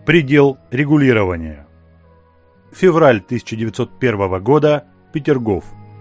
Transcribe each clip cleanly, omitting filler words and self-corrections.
Предел регулирования. Февраль 1901 года. Петергоф.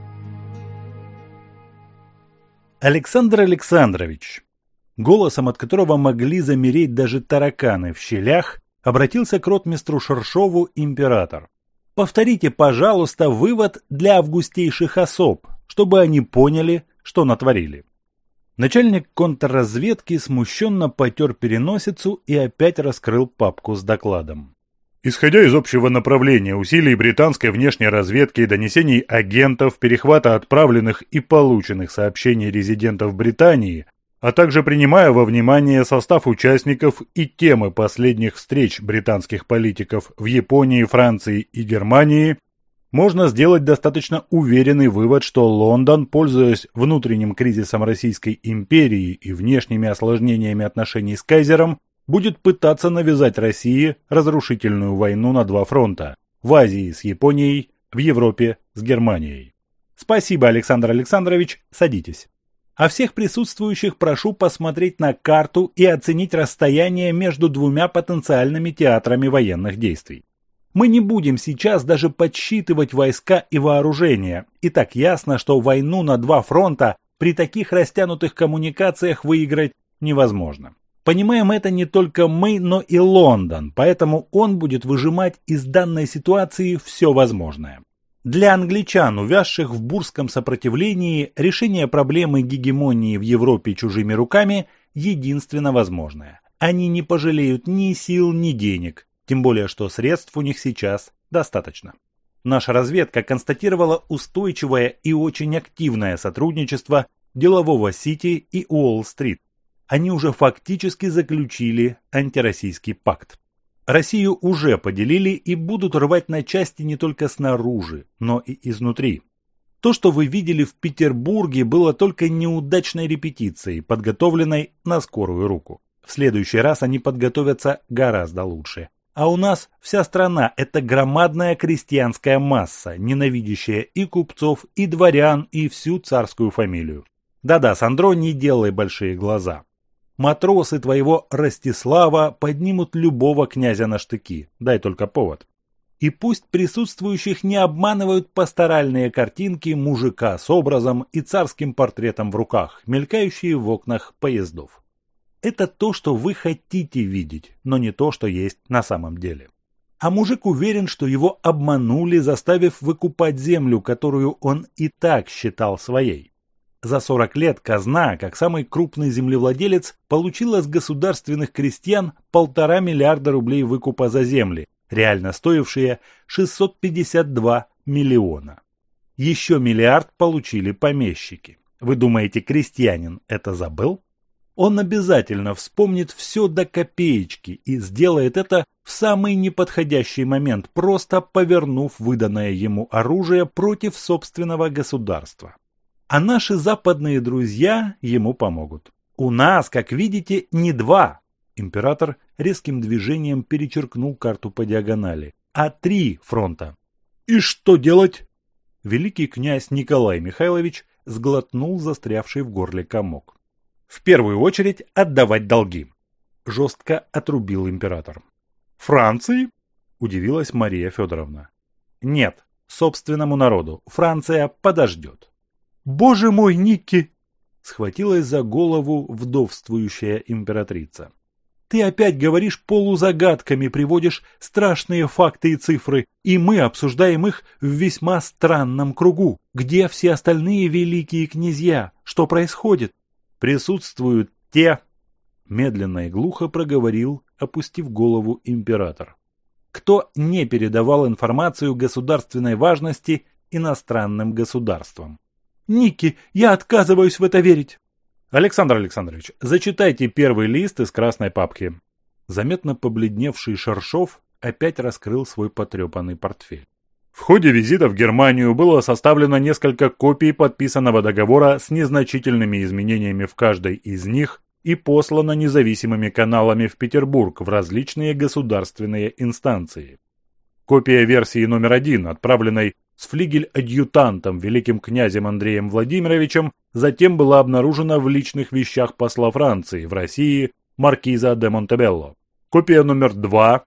Александр Александрович, голосом от которого могли замереть даже тараканы в щелях, обратился к ротмистру Шершову император. Повторите, пожалуйста, вывод для августейших особ, чтобы они поняли, что натворили. Начальник контрразведки смущенно потер переносицу и опять раскрыл папку с докладом. Исходя из общего направления усилий британской внешней разведки и донесений агентов, перехвата отправленных и полученных сообщений резидентов Британии, а также принимая во внимание состав участников и темы последних встреч британских политиков в Японии, Франции и Германии, можно сделать достаточно уверенный вывод, что Лондон, пользуясь внутренним кризисом Российской империи и внешними осложнениями отношений с кайзером, будет пытаться навязать России разрушительную войну на два фронта – в Азии с Японией, в Европе с Германией. Спасибо, Александр Александрович, садитесь. А всех присутствующих прошу посмотреть на карту и оценить расстояние между двумя потенциальными театрами военных действий. Мы не будем сейчас даже подсчитывать войска и вооружения. И так ясно, что войну на два фронта при таких растянутых коммуникациях выиграть невозможно. Понимаем это не только мы, но и Лондон, поэтому он будет выжимать из данной ситуации все возможное. Для англичан, увязших в бурском сопротивлении, решение проблемы гегемонии в Европе чужими руками единственно возможное. Они не пожалеют ни сил, ни денег. Тем более, что средств у них сейчас достаточно. Наша разведка констатировала устойчивое и очень активное сотрудничество делового Сити и Уолл-стрит. Они уже фактически заключили антироссийский пакт. Россию уже поделили и будут рвать на части не только снаружи, но и изнутри. То, что вы видели в Петербурге, было только неудачной репетицией, подготовленной на скорую руку. В следующий раз они подготовятся гораздо лучше. А у нас вся страна – это громадная крестьянская масса, ненавидящая и купцов, и дворян, и всю царскую фамилию. Да-да, Сандро, не делай большие глаза. Матросы твоего Ростислава поднимут любого князя на штыки, дай только повод. И пусть присутствующих не обманывают пасторальные картинки мужика с образом и царским портретом в руках, мелькающие в окнах поездов. Это то, что вы хотите видеть, но не то, что есть на самом деле. А мужик уверен, что его обманули, заставив выкупать землю, которую он и так считал своей. За 40 лет казна, как самый крупный землевладелец, получила с государственных крестьян 1,5 миллиарда рублей выкупа за земли, реально стоившие 652 миллиона. Еще миллиард получили помещики. Вы думаете, крестьянин это забыл? Он обязательно вспомнит все до копеечки и сделает это в самый неподходящий момент, просто повернув выданное ему оружие против собственного государства. А наши западные друзья ему помогут. У нас, как видите, не два. Император резким движением перечеркнул карту по диагонали, а 3 фронта. И что делать? Великий князь Николай Михайлович сглотнул застрявший в горле комок. В первую очередь отдавать долги, жестко отрубил император. Франции? Удивилась Мария Федоровна. Нет, собственному народу. Франция подождет. Боже мой, Никки! Схватилась за голову вдовствующая императрица. Ты опять говоришь полузагадками, приводишь страшные факты и цифры, и мы обсуждаем их в весьма странном кругу. Где все остальные великие князья? Что происходит? Присутствуют те, медленно и глухо проговорил, опустив голову император, кто не передавал информацию государственной важности иностранным государствам. Никки, я отказываюсь в это верить. Александр Александрович, зачитайте первый лист из красной папки. Заметно побледневший Шершов опять раскрыл свой потрепанный портфель. В ходе визита в Германию было составлено несколько копий подписанного договора с незначительными изменениями в каждой из них и послано независимыми каналами в Петербург в различные государственные инстанции. Копия версии номер 1, отправленной с флигель-адъютантом великим князем Андреем Владимировичем, затем была обнаружена в личных вещах посла Франции в России маркиза де Монтебелло. Копия номер 2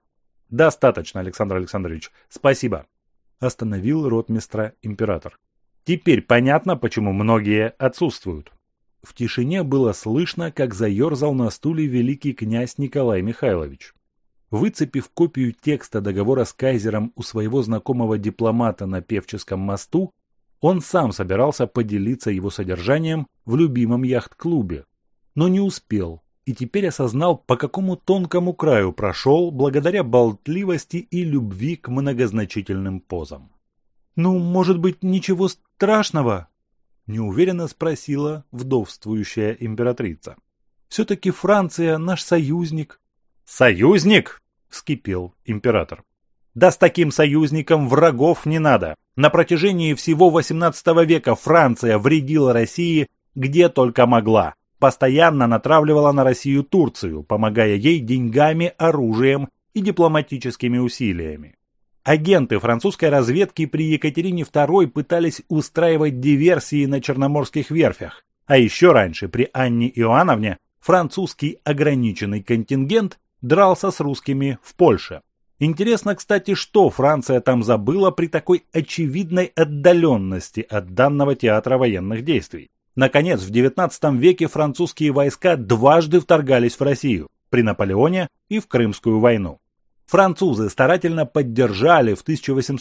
Достаточно, Александр Александрович. Спасибо. Остановил ротмистра император. Теперь понятно, почему многие отсутствуют. В тишине было слышно, как заерзал на стуле великий князь Николай Михайлович. Выцепив копию текста договора с кайзером у своего знакомого дипломата на Певческом мосту, он сам собирался поделиться его содержанием в любимом яхт-клубе, но не успел и теперь осознал, по какому тонкому краю прошел благодаря болтливости и любви к многозначительным позам. «Ну, может быть, ничего страшного?» – неуверенно спросила вдовствующая императрица. «Все-таки Франция наш союзник». «Союзник?» – вскипел император. «Да с таким союзником врагов не надо. На протяжении всего XVIII века Франция вредила России где только могла. Постоянно натравливала на Россию Турцию, помогая ей деньгами, оружием и дипломатическими усилиями. Агенты французской разведки при Екатерине II пытались устраивать диверсии на Черноморских верфях, а еще раньше при Анне Иоанновне французский ограниченный контингент дрался с русскими в Польше. Интересно, кстати, что Франция там забыла при такой очевидной отдаленности от данного театра военных действий. Наконец, в XIX веке французские войска дважды вторгались в Россию, при Наполеоне и в Крымскую войну. Французы старательно поддержали в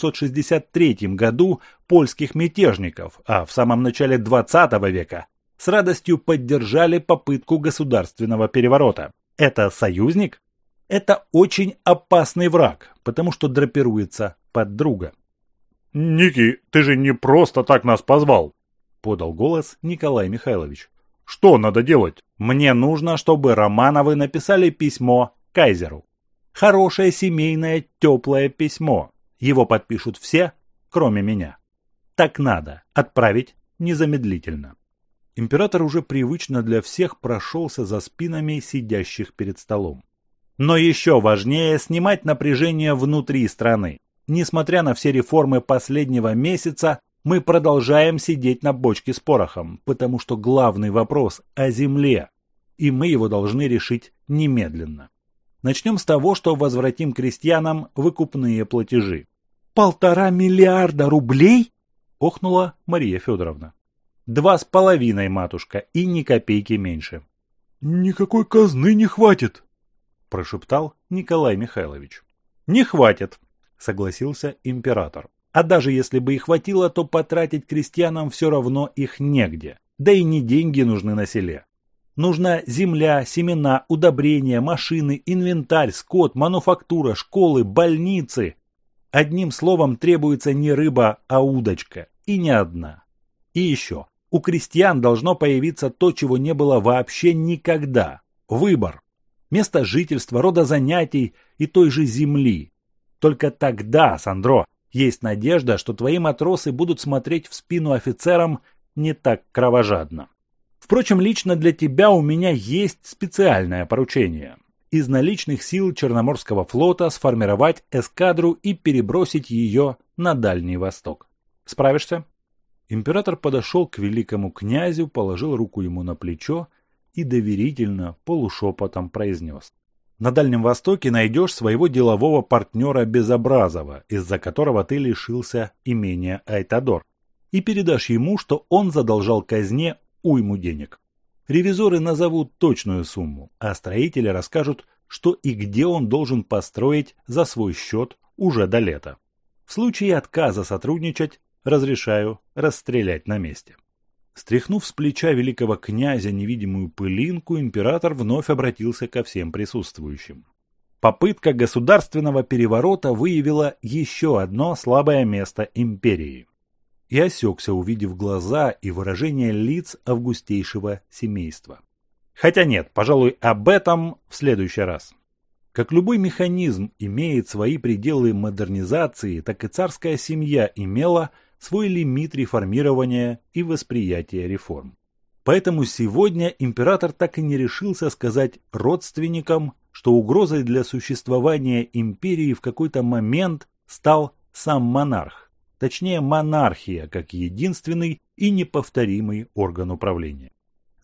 1863 году польских мятежников, а в самом начале XX века с радостью поддержали попытку государственного переворота. Это союзник? Это очень опасный враг, потому что драпируется под друга. «Ники, ты же не просто так нас позвал!» — подал голос Николай Михайлович. «Что надо делать?» «Мне нужно, чтобы Романовы написали письмо кайзеру. Хорошее семейное теплое письмо. Его подпишут все, кроме меня. Так надо. Отправить незамедлительно». Император уже привычно для всех прошелся за спинами сидящих перед столом. Но еще важнее снимать напряжение внутри страны. Несмотря на все реформы последнего месяца, мы продолжаем сидеть на бочке с порохом, потому что главный вопрос о земле, и мы его должны решить немедленно. Начнем с того, что возвратим крестьянам выкупные платежи. 1,5 миллиарда рублей? Охнула Мария Федоровна. 2,5, матушка, и ни копейки меньше. Никакой казны не хватит, прошептал Николай Михайлович. Не хватит, согласился император. А даже если бы и хватило, то потратить крестьянам все равно их негде. Да и не деньги нужны на селе. Нужна земля, семена, удобрения, машины, инвентарь, скот, мануфактура, школы, больницы. Одним словом, требуется не рыба, а удочка. И не одна. И еще. У крестьян должно появиться то, чего не было вообще никогда. Выбор. Место жительства, рода занятий и той же земли. Только тогда, Сандро, есть надежда, что твои матросы будут смотреть в спину офицерам не так кровожадно. Впрочем, лично для тебя у меня есть специальное поручение. Из наличных сил Черноморского флота сформировать эскадру и перебросить ее на Дальний Восток. Справишься? Император подошел к великому князю, положил руку ему на плечо и доверительно, полушепотом произнес. На Дальнем Востоке найдешь своего делового партнера Безобразова, из-за которого ты лишился имения Айтадор, и передашь ему, что он задолжал казне уйму денег. Ревизоры назовут точную сумму, а строители расскажут, что и где он должен построить за свой счет уже до лета. В случае отказа сотрудничать разрешаю расстрелять на месте. Стряхнув с плеча великого князя невидимую пылинку, император вновь обратился ко всем присутствующим. Попытка государственного переворота выявила еще одно слабое место империи. И осекся, увидев глаза и выражение лиц августейшего семейства. Хотя нет, пожалуй, об этом в следующий раз. Как любой механизм имеет свои пределы модернизации, так и царская семья имела свой лимит реформирования и восприятия реформ. Поэтому сегодня император так и не решился сказать родственникам, что угрозой для существования империи в какой-то момент стал сам монарх, точнее монархия, как единственный и неповторимый орган управления.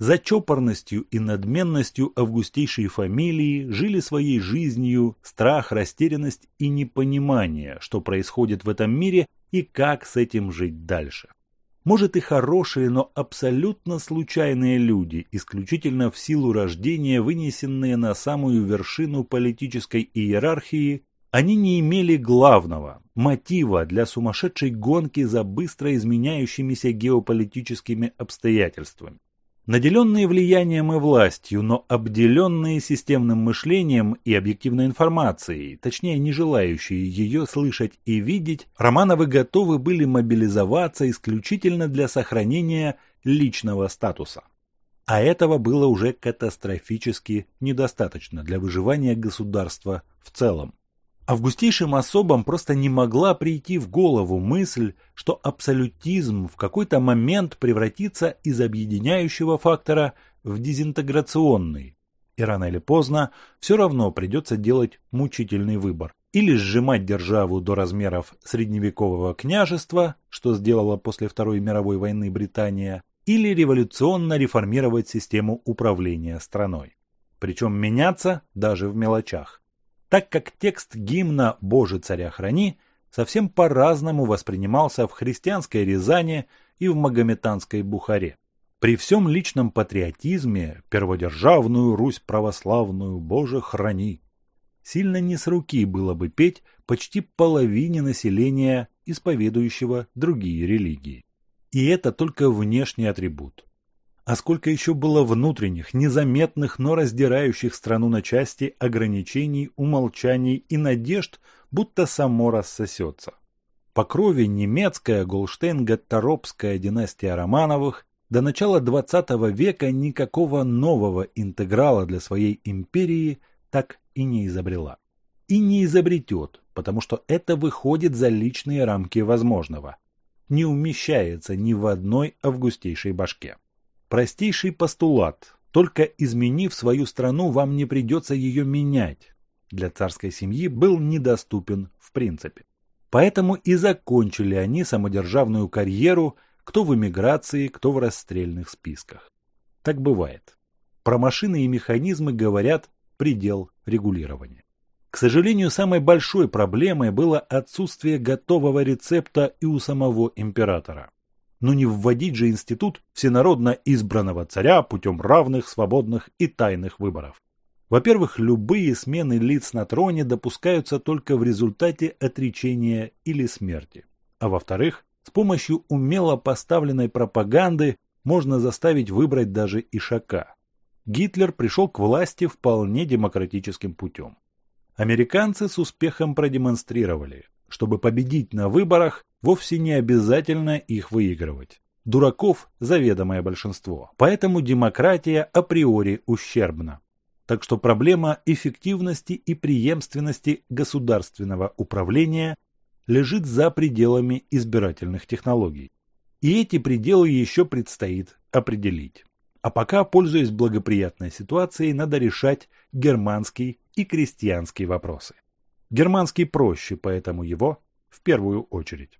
За чопорностью и надменностью августейшей фамилии жили своей жизнью страх, растерянность и непонимание, что происходит в этом мире и как с этим жить дальше. Может, и хорошие, но абсолютно случайные люди, исключительно в силу рождения, вынесенные на самую вершину политической иерархии, они не имели главного – мотива для сумасшедшей гонки за быстро изменяющимися геополитическими обстоятельствами. Наделенные влиянием и властью, но обделенные системным мышлением и объективной информацией, точнее не желающие ее слышать и видеть, Романовы готовы были мобилизоваться исключительно для сохранения личного статуса. А этого было уже катастрофически недостаточно для выживания государства в целом. Августейшим особам просто не могла прийти в голову мысль, что абсолютизм в какой-то момент превратится из объединяющего фактора в дезинтеграционный. И рано или поздно все равно придется делать мучительный выбор. Или сжимать державу до размеров средневекового княжества, что сделала после Второй мировой войны Британия, или революционно реформировать систему управления страной. Причем меняться даже в мелочах. Так как текст гимна «Боже, царя храни» совсем по-разному воспринимался в христианской Рязани и в магометанской Бухаре. При всем личном патриотизме «Перводержавную Русь православную, Боже, храни» сильно не с руки было бы петь почти половине населения, исповедующего другие религии. И это только внешний атрибут. А сколько еще было внутренних, незаметных, но раздирающих страну на части ограничений, умолчаний и надежд, будто само рассосется. По крови немецкая Голштейн-Готторопская династия Романовых до начала XX века никакого нового интеграла для своей империи так и не изобрела. И не изобретет, потому что это выходит за личные рамки возможного. Не умещается ни в одной августейшей башке. Простейший постулат. Только изменив свою страну, вам не придется ее менять. Для царской семьи был недоступен в принципе. Поэтому и закончили они самодержавную карьеру, кто в эмиграции, кто в расстрельных списках. Так бывает. Про машины и механизмы говорят предел регулирования. К сожалению, самой большой проблемой было отсутствие готового рецепта и у самого императора. Но не вводить же институт всенародно избранного царя путем равных, свободных и тайных выборов. Во-первых, любые смены лиц на троне допускаются только в результате отречения или смерти. А во-вторых, с помощью умело поставленной пропаганды можно заставить выбрать даже ишака. Гитлер пришел к власти вполне демократическим путем. Американцы с успехом продемонстрировали, чтобы победить на выборах, вовсе не обязательно их выигрывать. Дураков заведомое большинство, поэтому демократия априори ущербна. Так что проблема эффективности и преемственности государственного управления лежит за пределами избирательных технологий. И эти пределы еще предстоит определить. А пока, пользуясь благоприятной ситуацией, надо решать германский и крестьянский вопросы. Германский проще, поэтому его в первую очередь.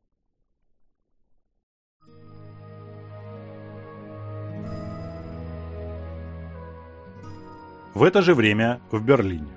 В это же время в Берлине.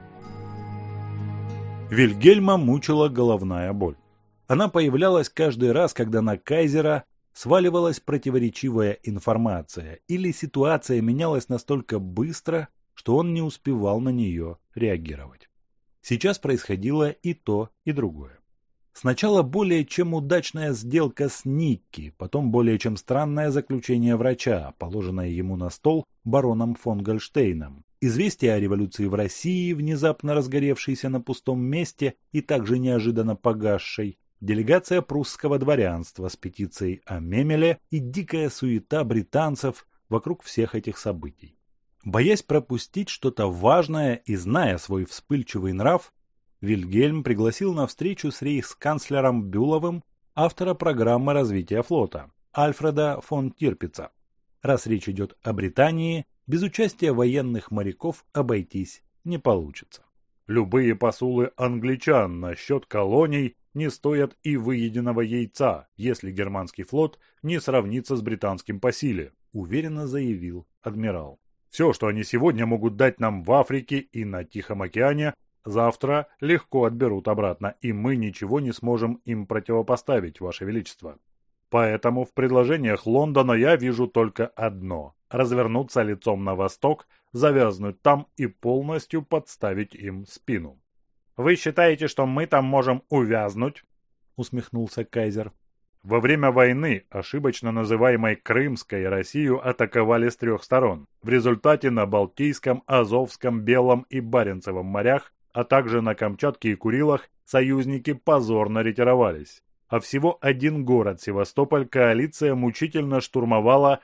Вильгельма мучила головная боль. Она появлялась каждый раз, когда на кайзера сваливалась противоречивая информация или ситуация менялась настолько быстро, что он не успевал на нее реагировать. Сейчас происходило и то, и другое. Сначала более чем удачная сделка с Никки, потом более чем странное заключение врача, положенное ему на стол бароном фон Гольштейном. Известие о революции в России, внезапно разгоревшейся на пустом месте и также неожиданно погасшей, делегация прусского дворянства с петицией о Мемеле и дикая суета британцев вокруг всех этих событий. Боясь пропустить что-то важное и зная свой вспыльчивый нрав, Вильгельм пригласил на встречу с рейхсканцлером Бюловым автора программы развития флота Альфреда фон Тирпица. Раз речь идет о Британии, без участия военных моряков обойтись не получится. Любые посулы англичан насчет колоний не стоят и выеденного яйца, если германский флот не сравнится с британским по силе, уверенно заявил адмирал. Все, что они сегодня могут дать нам в Африке и на Тихом океане, завтра легко отберут обратно, и мы ничего не сможем им противопоставить, Ваше Величество. Поэтому в предложениях Лондона я вижу только одно – развернуться лицом на восток, завязнуть там и полностью подставить им спину. «Вы считаете, что мы там можем увязнуть?» – усмехнулся кайзер. Во время войны, ошибочно называемой Крымской, Россию атаковали с 3 сторон. В результате на Балтийском, Азовском, Белом и Баренцевом морях, а также на Камчатке и Курилах, союзники позорно ретировались. А всего один город, Севастополь, коалиция мучительно штурмовала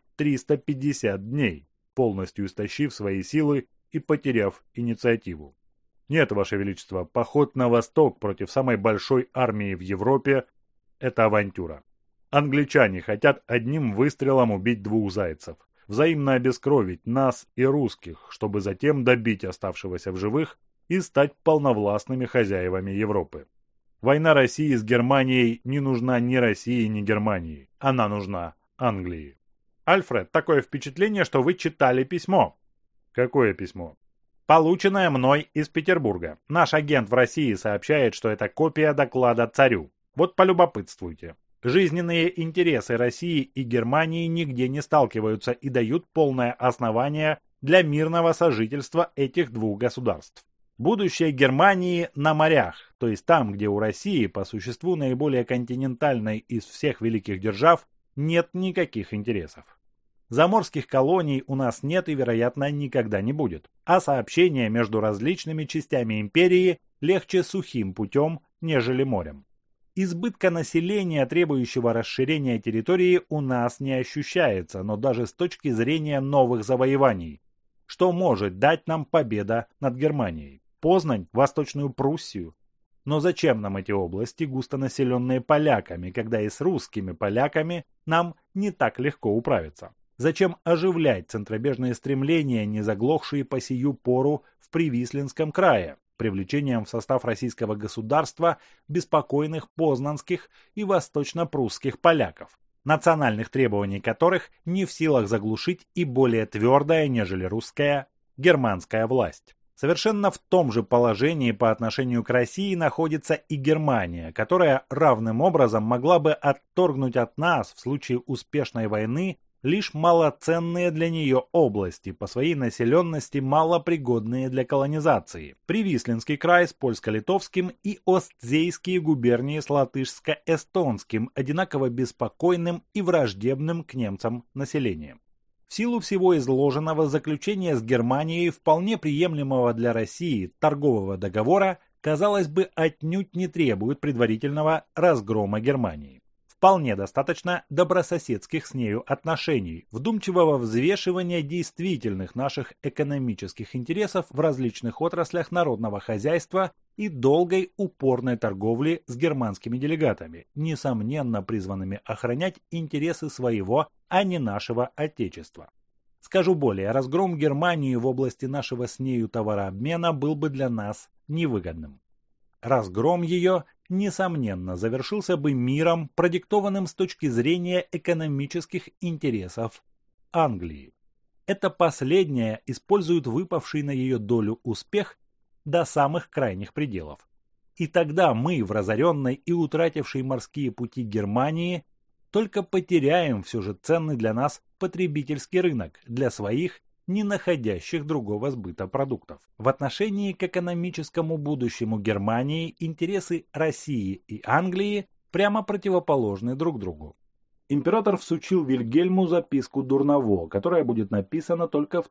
350 дней, полностью истощив свои силы и потеряв инициативу. Нет, Ваше Величество, поход на восток против самой большой армии в Европе – это авантюра. Англичане хотят одним выстрелом убить 2 зайцев, взаимно обескровить нас и русских, чтобы затем добить оставшегося в живых и стать полновластными хозяевами Европы. Война России с Германией не нужна ни России, ни Германии. Она нужна Англии. Альфред, такое впечатление, что вы читали письмо. Какое письмо? Полученное мной из Петербурга. Наш агент в России сообщает, что это копия доклада царю. Вот полюбопытствуйте. Жизненные интересы России и Германии нигде не сталкиваются и дают полное основание для мирного сожительства этих 2 государств. Будущее Германии на морях, то есть там, где у России, по существу наиболее континентальной из всех великих держав, нет никаких интересов. Заморских колоний у нас нет и, вероятно, никогда не будет, а сообщения между различными частями империи легче сухим путем, нежели морем. Избытка населения, требующего расширения территории, у нас не ощущается, но даже с точки зрения новых завоеваний. Что может дать нам победа над Германией? Познань, Восточную Пруссию? Но зачем нам эти области, густонаселенные поляками, когда и с русскими поляками нам не так легко управиться? Зачем оживлять центробежные стремления, не заглохшие по сию пору в Привислинском крае, привлечением в состав российского государства беспокойных познанских и восточно-прусских поляков, национальных требований которых не в силах заглушить и более твердая, нежели русская, германская власть? Совершенно в том же положении по отношению к России находится и Германия, которая равным образом могла бы отторгнуть от нас в случае успешной войны лишь малоценные для нее области, по своей населенности малопригодные для колонизации. Привислинский край с польско-литовским и Остзейские губернии с латышско-эстонским, одинаково беспокойным и враждебным к немцам населением. В силу всего изложенного, заключение с Германией вполне приемлемого для России торгового договора, казалось бы, отнюдь не требует предварительного разгрома Германии. Вполне достаточно добрососедских с нею отношений, вдумчивого взвешивания действительных наших экономических интересов в различных отраслях народного хозяйства и долгой упорной торговли с германскими делегатами, несомненно призванными охранять интересы своего, а не нашего Отечества. Скажу более, разгром Германии в области нашего с нею товарообмена был бы для нас невыгодным. Разгром ее, несомненно, завершился бы миром, продиктованным с точки зрения экономических интересов Англии. Это последняя использует выпавший на ее долю успех до самых крайних пределов. И тогда мы, в разоренной и утратившей морские пути Германии, только потеряем все же ценный для нас потребительский рынок для своих, не находящих другого сбыта продуктов. В отношении к экономическому будущему Германии интересы России и Англии прямо противоположны друг другу. Император всучил Вильгельму записку Дурново, которая будет написана только в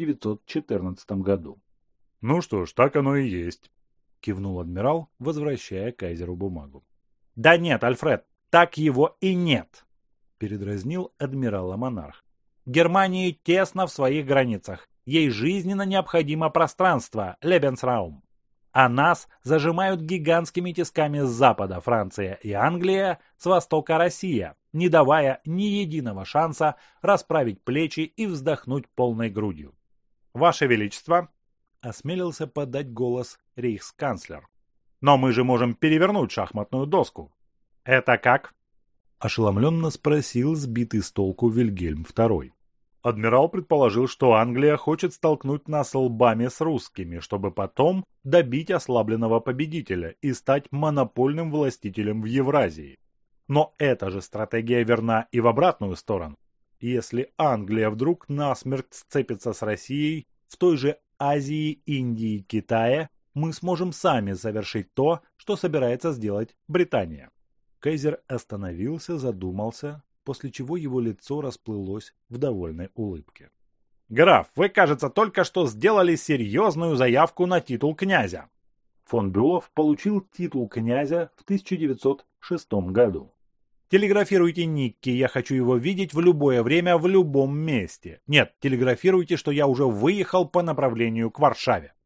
1914 году. «Ну что ж, так оно и есть», — кивнул адмирал, возвращая кайзеру бумагу. «Да нет, Альфред, так его и нет», — передразнил адмирала монарх. «Германии тесно в своих границах. Ей жизненно необходимо пространство, Lebensraum. А нас зажимают гигантскими тисками с запада Франция и Англия, с востока Россия, не давая ни единого шанса расправить плечи и вздохнуть полной грудью. Ваше Величество», — осмелился подать голос рейхсканцлер, «но мы же можем перевернуть шахматную доску». «Это как?» — ошеломленно спросил сбитый с толку Вильгельм II. Адмирал предположил, что Англия хочет столкнуть нас лбами с русскими, чтобы потом добить ослабленного победителя и стать монопольным властителем в Евразии. Но эта же стратегия верна и в обратную сторону. Если Англия вдруг насмерть сцепится с Россией в той же Азии, Индии, Китае, мы сможем сами завершить то, что собирается сделать Британия. Кайзер остановился, задумался, после чего его лицо расплылось в довольной улыбке. «Граф, вы, кажется, только что сделали серьезную заявку на титул князя». Фон Бюлов получил титул князя в 1906 году. «Телеграфируйте Никке, я хочу его видеть в любое время, в любом месте. Нет, телеграфируйте, что я уже выехал по направлению к Варшаве».